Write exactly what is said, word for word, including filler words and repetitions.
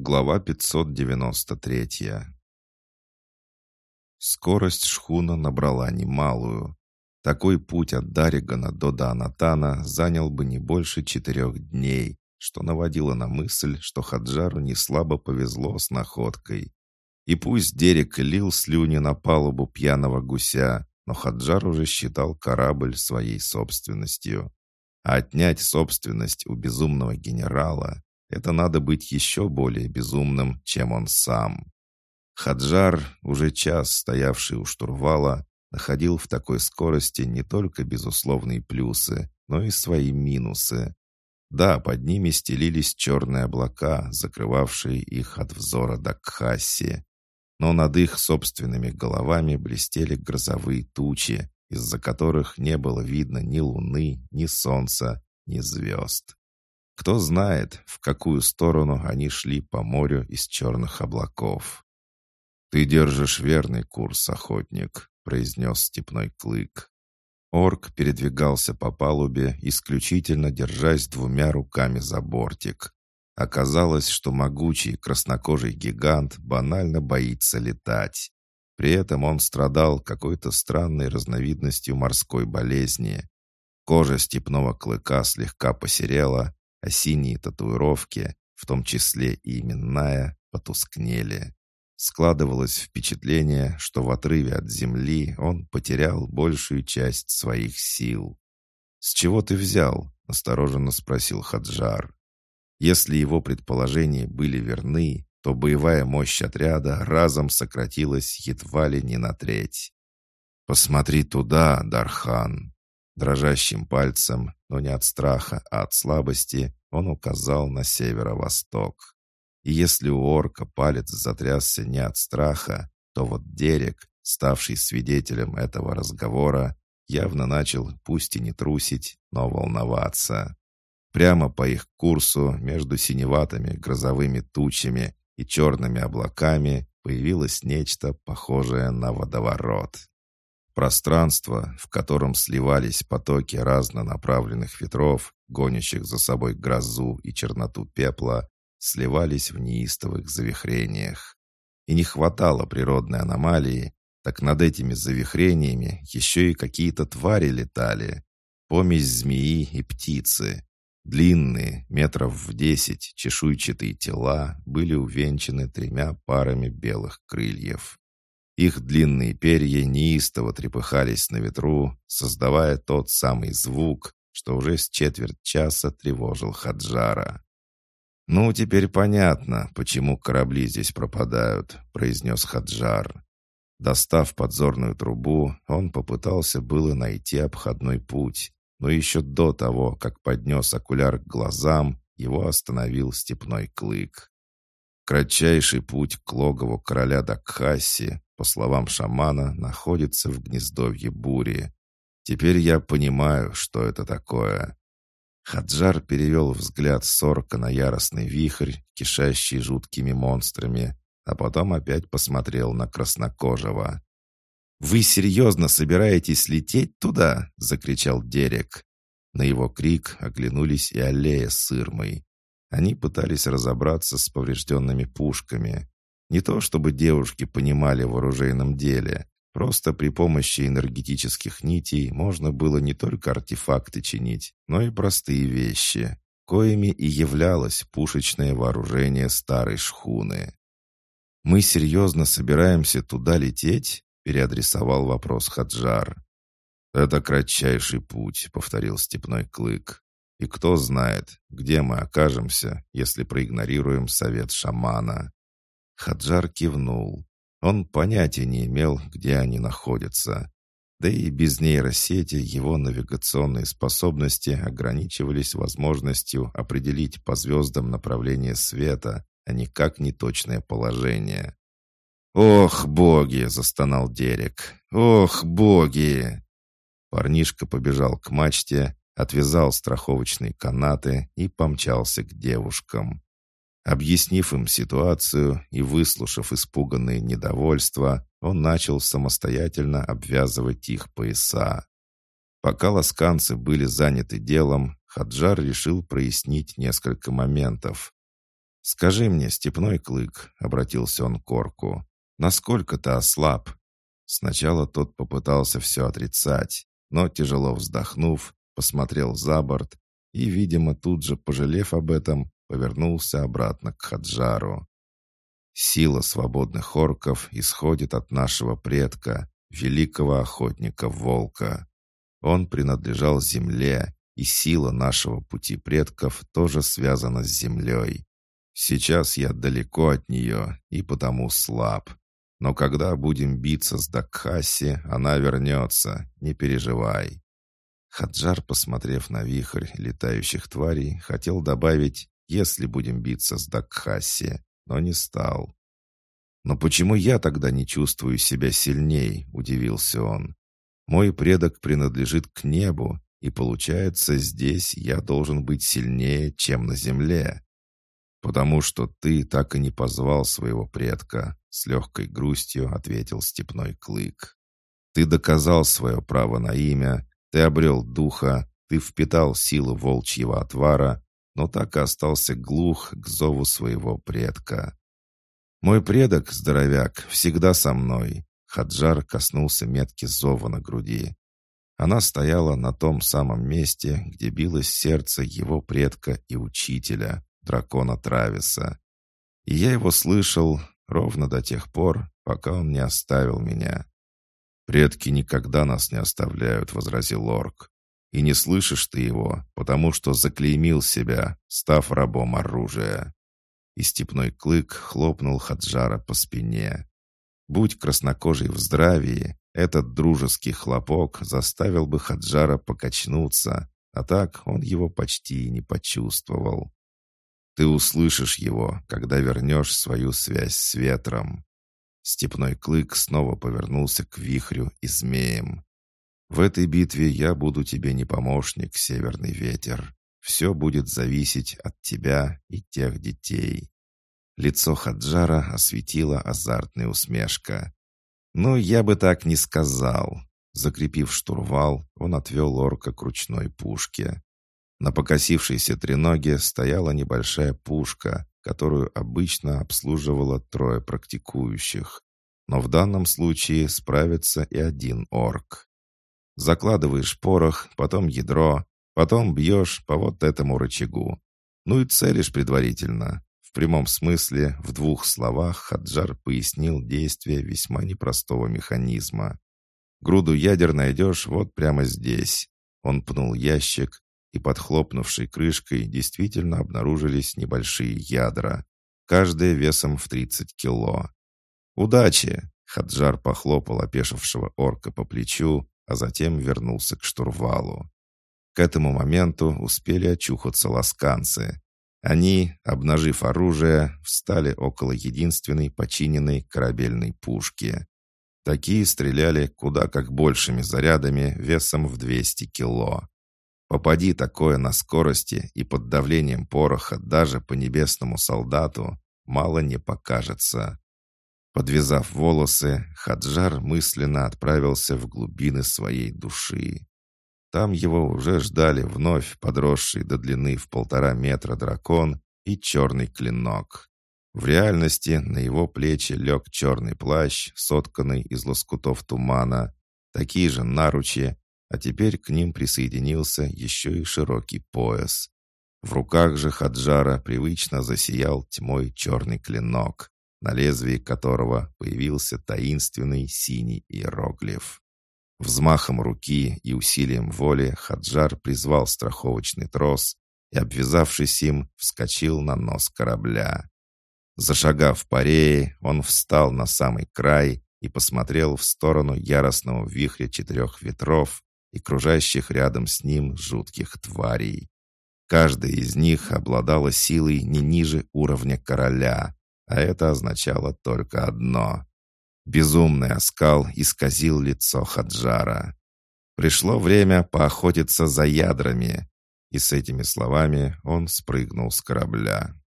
Глава пятьсот девяносто три. Скорость шхуна набрала немалую. Такой путь от Дарригана до Даанатана занял бы не больше четырех дней, что наводило на мысль, что Хаджару неслабо повезло с находкой. И пусть Дерек лил слюни на палубу пьяного гуся, но Хаджар уже считал корабль своей собственностью. А отнять собственность у безумного генерала — это надо быть еще более безумным, чем он сам. Хаджар, уже час стоявший у штурвала, находил в такой скорости не только безусловные плюсы, но и свои минусы. Да, под ними стелились черные облака, закрывавшие их от взора Дакхаси, но над их собственными головами блестели грозовые тучи, из-за которых не было видно ни луны, ни солнца, ни звезд. Кто знает, в какую сторону они шли по морю из черных облаков. «Ты держишь верный курс, охотник», — произнес степной клык. Орк передвигался по палубе, исключительно держась двумя руками за бортик. Оказалось, что могучий краснокожий гигант банально боится летать. При этом он страдал какой-то странной разновидностью морской болезни. Кожа степного клыка слегка посерела, а синие татуировки, в том числе и именная, потускнели. Складывалось впечатление, что в отрыве от земли он потерял большую часть своих сил. «С чего ты взял?» — настороженно спросил Хаджар. Если его предположения были верны, то боевая мощь отряда разом сократилась едва ли не на треть. «Посмотри туда, Дархан!» Дрожащим пальцем, но не от страха, а от слабости, он указал на северо-восток. И если у орка палец затрясся не от страха, то вот Дерек, ставший свидетелем этого разговора, явно начал пусть и не трусить, но волноваться. Прямо по их курсу между синеватыми грозовыми тучами и черными облаками появилось нечто похожее на водоворот. Пространство, в котором сливались потоки разнонаправленных ветров, гонящих за собой грозу и черноту пепла, сливались в неистовых завихрениях. И не хватало природной аномалии, так над этими завихрениями еще и какие-то твари летали. Помесь змеи и птицы. Длинные, метров в десять, чешуйчатые тела были увенчаны тремя парами белых крыльев. Их длинные перья неистово трепыхались на ветру, создавая тот самый звук, что уже с четверть часа тревожил Хаджара. «Ну, теперь понятно, почему корабли здесь пропадают», — произнес Хаджар. Достав подзорную трубу, он попытался было найти обходной путь, но еще до того, как поднес окуляр к глазам, его остановил степной клык. Кратчайший путь к логову короля Дакхаси, по словам шамана, находится в гнездовье бури. Теперь я понимаю, что это такое. Хаджар перевел взгляд с орка на яростный вихрь, кишащий жуткими монстрами, а потом опять посмотрел на краснокожего. «Вы серьезно собираетесь лететь туда?» — закричал Дерек. На его крик оглянулись и Аллея с Ирмой. Они пытались разобраться с поврежденными пушками. Не то чтобы девушки понимали в оружейном деле, просто при помощи энергетических нитей можно было не только артефакты чинить, но и простые вещи, коими и являлось пушечное вооружение старой шхуны. «Мы серьезно собираемся туда лететь?» — переадресовал вопрос Хаджар. «Это кратчайший путь», — повторил степной клык. «И кто знает, где мы окажемся, если проигнорируем совет шамана». Хаджар кивнул. Он понятия не имел, где они находятся. Да и без нейросети его навигационные способности ограничивались возможностью определить по звездам направление света, а никак не точное положение. «Ох, боги!» — застонал Дерек. «Ох, боги!» Парнишка побежал к мачте, отвязал страховочные канаты и помчался к девушкам. Объяснив им ситуацию и выслушав испуганные недовольства, он начал самостоятельно обвязывать их пояса. Пока ласканцы были заняты делом, Хаджар решил прояснить несколько моментов. «Скажи мне, Степной Клык», — обратился он к орку, — «насколько ты ослаб?» Сначала тот попытался все отрицать, но, тяжело вздохнув, посмотрел за борт и, видимо, тут же, пожалев об этом, повернулся обратно к Хаджару. «Сила свободных орков исходит от нашего предка, великого охотника Волка. Он принадлежал земле, и сила нашего пути предков тоже связана с землей. Сейчас я далеко от нее и потому слаб. Но когда будем биться с Дакхаси, она вернется, не переживай». Хаджар, посмотрев на вихрь летающих тварей, хотел добавить «если будем биться с Дакхаси», но не стал. «Но почему я тогда не чувствую себя сильней?» — удивился он. «Мой предок принадлежит к небу, и получается, здесь я должен быть сильнее, чем на земле». «Потому что ты так и не позвал своего предка», — с легкой грустью ответил Степной Клык. «Ты доказал свое право на имя, ты обрел духа, ты впитал силу волчьего отвара, но так и остался глух к зову своего предка». «Мой предок, здоровяк, всегда со мной», — Хаджар коснулся метки зова на груди. Она стояла на том самом месте, где билось сердце его предка и учителя, дракона Трависа. И я его слышал ровно до тех пор, пока он не оставил меня. «Предки никогда нас не оставляют», — возразил орк. «И не слышишь ты его, потому что заклеймил себя, став рабом оружия». И Степной Клык хлопнул Хаджара по спине. Будь краснокожий в здравии, этот дружеский хлопок заставил бы Хаджара покачнуться, а так он его почти и не почувствовал. «Ты услышишь его, когда вернешь свою связь с ветром». Степной Клык снова повернулся к вихрю и змеям. «В этой битве я буду тебе не помощник, Северный ветер. Все будет зависеть от тебя и тех детей». Лицо Хаджара осветила азартная усмешка. «Ну, я бы так не сказал». Закрепив штурвал, он отвел орка к ручной пушке. На покосившейся треноге стояла небольшая пушка, которую обычно обслуживало трое практикующих. Но в данном случае справится и один орк. Закладываешь порох, потом ядро, потом бьешь по вот этому рычагу. Ну и целишь предварительно. В прямом смысле, в двух словах Хаджар пояснил действие весьма непростого механизма. «Груду ядер найдешь вот прямо здесь». Он пнул ящик, и под хлопнувшей крышкой действительно обнаружились небольшие ядра, каждая весом в тридцать кило. «Удачи!» — Хаджар похлопал опешившего орка по плечу, а затем вернулся к штурвалу. К этому моменту успели очухаться ласканцы. Они, обнажив оружие, встали около единственной починенной корабельной пушки. Такие стреляли куда как большими зарядами весом в двести кило. Попади такое на скорости и под давлением пороха даже по небесному солдату, мало не покажется. Подвязав волосы, Хаджар мысленно отправился в глубины своей души. Там его уже ждали вновь подросший до длины в полтора метра дракон и черный клинок. В реальности на его плечи лег черный плащ, сотканный из лоскутов тумана, такие же наручи, а теперь к ним присоединился еще и широкий пояс. В руках же Хаджара привычно засиял тьмой черный клинок, на лезвии которого появился таинственный синий иероглиф. Взмахом руки и усилием воли Хаджар призвал страховочный трос и, обвязавшись им, вскочил на нос корабля. Зашагав по рее, он встал на самый край и посмотрел в сторону яростного вихря четырех ветров и кружащих рядом с ним жутких тварей. Каждая из них обладала силой не ниже уровня короля, а это означало только одно. Безумный оскал исказил лицо Хаджара. Пришло время поохотиться за ядрами, и с этими словами он спрыгнул с корабля.